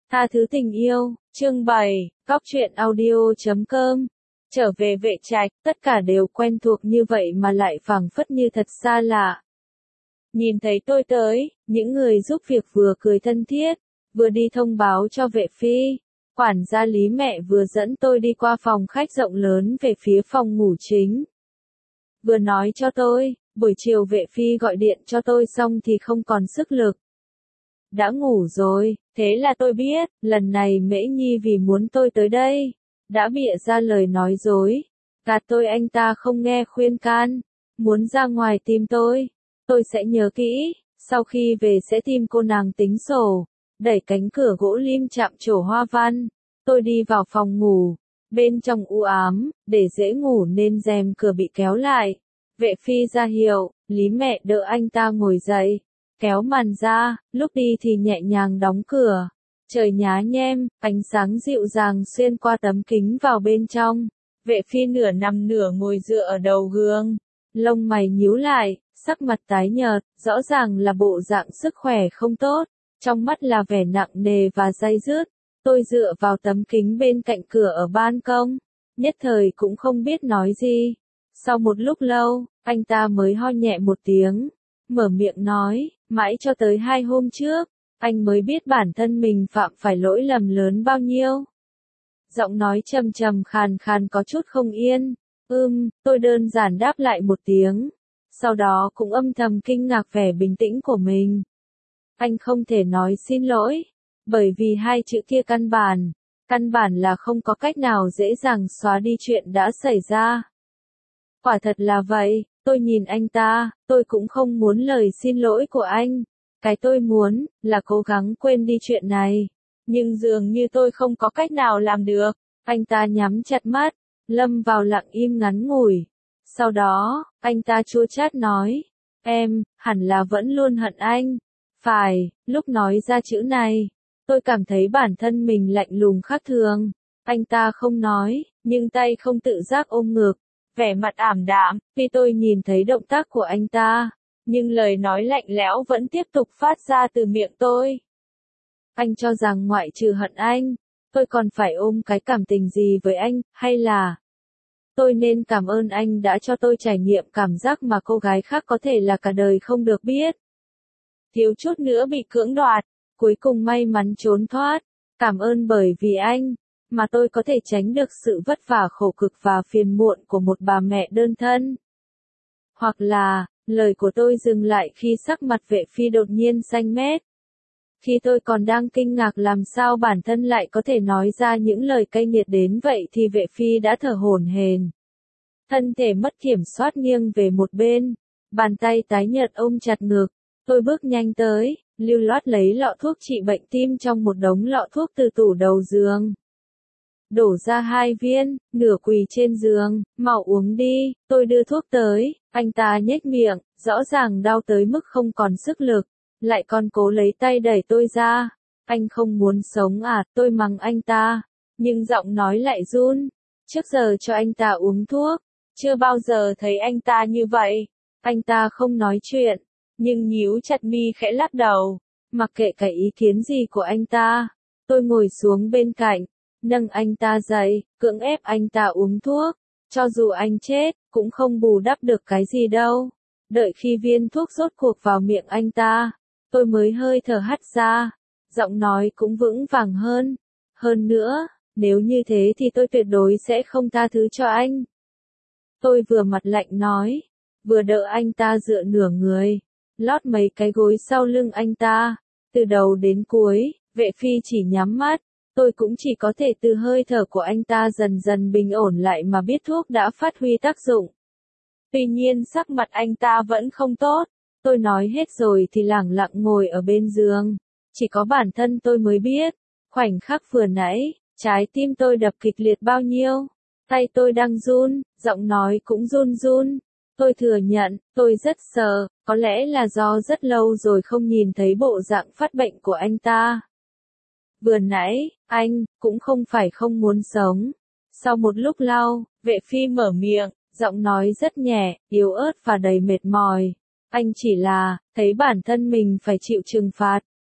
Tha thứ tình yêu, chương 7, Góc truyện audio.com. Trở về Vệ Trạch, tất cả đều quen thuộc như vậy mà lại phảng phất như thật xa lạ. Nhìn thấy tôi tới, những người giúp việc vừa cười thân thiết, vừa đi thông báo cho Vệ Phi. Quản gia Lý mẹ vừa dẫn tôi đi qua phòng khách rộng lớn về phía phòng ngủ chính. Vừa nói cho tôi, buổi chiều Vệ Phi gọi điện cho tôi xong thì không còn sức lực. Đã ngủ rồi, thế là tôi biết, lần này Mễ Nhi vì muốn tôi tới đây, đã bịa ra lời nói dối. Gạt tôi anh ta không nghe khuyên can, muốn ra ngoài tìm tôi sẽ nhớ kỹ, sau khi về sẽ tìm cô nàng tính sổ. Đẩy cánh cửa gỗ lim chạm trổ hoa văn, tôi đi vào phòng ngủ, bên trong u ám, để dễ ngủ nên rèm cửa bị kéo lại. Vệ Phi ra hiệu, Lý mẹ đỡ anh ta ngồi dậy, kéo màn ra, lúc đi thì nhẹ nhàng đóng cửa. Trời nhá nhem, ánh sáng dịu dàng xuyên qua tấm kính vào bên trong. Vệ Phi nửa nằm nửa ngồi dựa ở đầu gương, lông mày nhíu lại, sắc mặt tái nhợt, rõ ràng là bộ dạng sức khỏe không tốt, trong mắt là vẻ nặng nề và day dứt. Tôi dựa vào tấm kính bên cạnh cửa ở ban công, nhất thời cũng không biết nói gì. Sau một lúc lâu, anh ta mới ho nhẹ một tiếng, mở miệng nói, mãi cho tới 2 hôm trước, anh mới biết bản thân mình phạm phải lỗi lầm lớn bao nhiêu. Giọng nói trầm trầm khàn khàn có chút không yên. Tôi đơn giản đáp lại một tiếng, sau đó cũng âm thầm kinh ngạc vẻ bình tĩnh của mình. Anh không thể nói xin lỗi, bởi vì 2 chữ kia căn bản là không có cách nào dễ dàng xóa đi chuyện đã xảy ra. Quả thật là vậy, tôi nhìn anh ta, tôi cũng không muốn lời xin lỗi của anh. Cái tôi muốn, là cố gắng quên đi chuyện này. Nhưng dường như tôi không có cách nào làm được. Anh ta nhắm chặt mắt, lâm vào lặng im ngắn ngủi. Sau đó, anh ta chua chát nói, em, hẳn là vẫn luôn hận anh. Phải, lúc nói ra chữ này, tôi cảm thấy bản thân mình lạnh lùng khác thường. Anh ta không nói, nhưng tay không tự giác ôm ngực, vẻ mặt ảm đạm, vì tôi nhìn thấy động tác của anh ta, nhưng lời nói lạnh lẽo vẫn tiếp tục phát ra từ miệng tôi. Anh cho rằng ngoại trừ hận anh, tôi còn phải ôm cái cảm tình gì với anh, hay là tôi nên cảm ơn anh đã cho tôi trải nghiệm cảm giác mà cô gái khác có thể là cả đời không được biết. Thiếu chút nữa bị cưỡng đoạt, cuối cùng may mắn trốn thoát. Cảm ơn bởi vì anh, mà tôi có thể tránh được sự vất vả khổ cực và phiền muộn của một bà mẹ đơn thân. Hoặc là, lời của tôi dừng lại khi sắc mặt Vệ Phi đột nhiên xanh mét. Khi tôi còn đang kinh ngạc làm sao bản thân lại có thể nói ra những lời cay nghiệt đến vậy thì Vệ Phi đã thở hổn hển. Thân thể mất kiểm soát nghiêng về một bên, bàn tay tái nhợt ôm chặt ngực. Tôi bước nhanh tới, lưu loát lấy lọ thuốc trị bệnh tim trong một đống lọ thuốc từ tủ đầu giường. Đổ ra 2 viên, nửa quỳ trên giường, mau uống đi. Tôi đưa thuốc tới, anh ta nhếch miệng, rõ ràng đau tới mức không còn sức lực, lại còn cố lấy tay đẩy tôi ra. Anh không muốn sống à, tôi mắng anh ta, nhưng giọng nói lại run. Trước giờ cho anh ta uống thuốc, chưa bao giờ thấy anh ta như vậy. Anh ta không nói chuyện, nhưng nhíu chặt mi khẽ lắc đầu, mặc kệ cái ý kiến gì của anh ta. Tôi ngồi xuống bên cạnh, nâng anh ta dậy, cưỡng ép anh ta uống thuốc. Cho dù anh chết, cũng không bù đắp được cái gì đâu. Đợi khi viên thuốc rốt cuộc vào miệng anh ta, tôi mới hơi thở hắt ra, giọng nói cũng vững vàng hơn. Hơn nữa, nếu như thế thì tôi tuyệt đối sẽ không tha thứ cho anh. Tôi vừa mặt lạnh nói, vừa đỡ anh ta dựa nửa người, lót mấy cái gối sau lưng anh ta. Từ đầu đến cuối, Vệ Phi chỉ nhắm mắt, tôi cũng chỉ có thể từ hơi thở của anh ta dần dần bình ổn lại mà biết thuốc đã phát huy tác dụng. Tuy nhiên sắc mặt anh ta vẫn không tốt. Tôi nói hết rồi thì lẳng lặng ngồi ở bên giường. Chỉ có bản thân tôi mới biết, khoảnh khắc vừa nãy, trái tim tôi đập kịch liệt bao nhiêu. Tay tôi đang run, giọng nói cũng run run. Tôi thừa nhận, tôi rất sợ, có lẽ là do rất lâu rồi không nhìn thấy bộ dạng phát bệnh của anh ta. Vừa nãy, anh, cũng không phải không muốn sống. Sau một lúc lâu, Vệ Phi mở miệng, giọng nói rất nhẹ, yếu ớt và đầy mệt mỏi. Anh chỉ là, thấy bản thân mình phải chịu trừng phạt.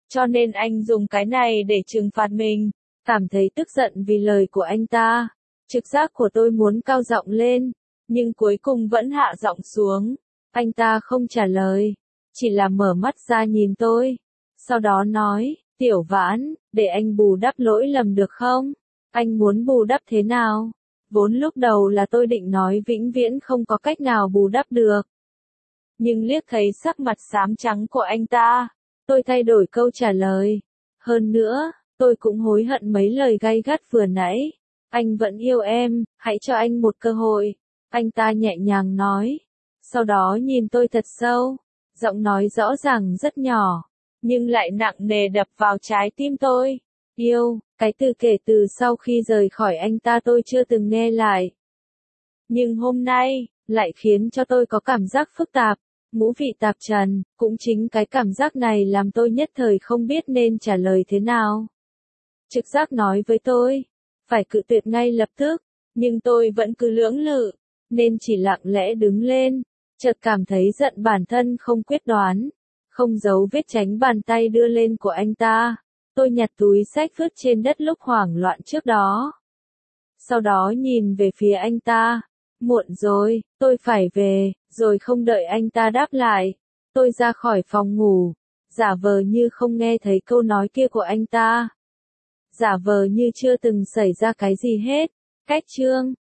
cho nên anh dùng cái này để trừng phạt mình. Cảm thấy tức giận vì lời của anh ta. Trực giác của tôi muốn cao giọng lên, nhưng cuối cùng vẫn hạ giọng xuống. Anh ta không trả lời, chỉ là mở mắt ra nhìn tôi. Sau đó nói, Tiểu Vãn, để anh bù đắp lỗi lầm được không? Anh muốn bù đắp thế nào? Vốn lúc đầu là tôi định nói vĩnh viễn không có cách nào bù đắp được. Nhưng liếc thấy sắc mặt xám trắng của anh ta, tôi thay đổi câu trả lời. Hơn nữa, tôi cũng hối hận mấy lời gay gắt vừa nãy. Anh vẫn yêu em, hãy cho anh một cơ hội. Anh ta nhẹ nhàng nói. Sau đó nhìn tôi thật sâu. Giọng nói rõ ràng rất nhỏ, nhưng lại nặng nề đập vào trái tim tôi. Yêu, cái từ kể từ sau khi rời khỏi anh ta tôi chưa từng nghe lại. Nhưng hôm nay, lại khiến cho tôi có cảm giác phức tạp, ngũ vị tạp trần, cũng chính cái cảm giác này làm tôi nhất thời không biết nên trả lời thế nào. Trực giác nói với tôi, phải cự tuyệt ngay lập tức, nhưng tôi vẫn cứ lưỡng lự, nên chỉ lặng lẽ đứng lên, chợt cảm thấy giận bản thân không quyết đoán, không giấu vết tránh bàn tay đưa lên của anh ta. Tôi nhặt túi xách vứt trên đất lúc hoảng loạn trước đó. Sau đó nhìn về phía anh ta. Muộn rồi, tôi phải về, rồi không đợi anh ta đáp lại. Tôi ra khỏi phòng ngủ, giả vờ như không nghe thấy câu nói kia của anh ta. Giả vờ như chưa từng xảy ra cái gì hết. Cách chương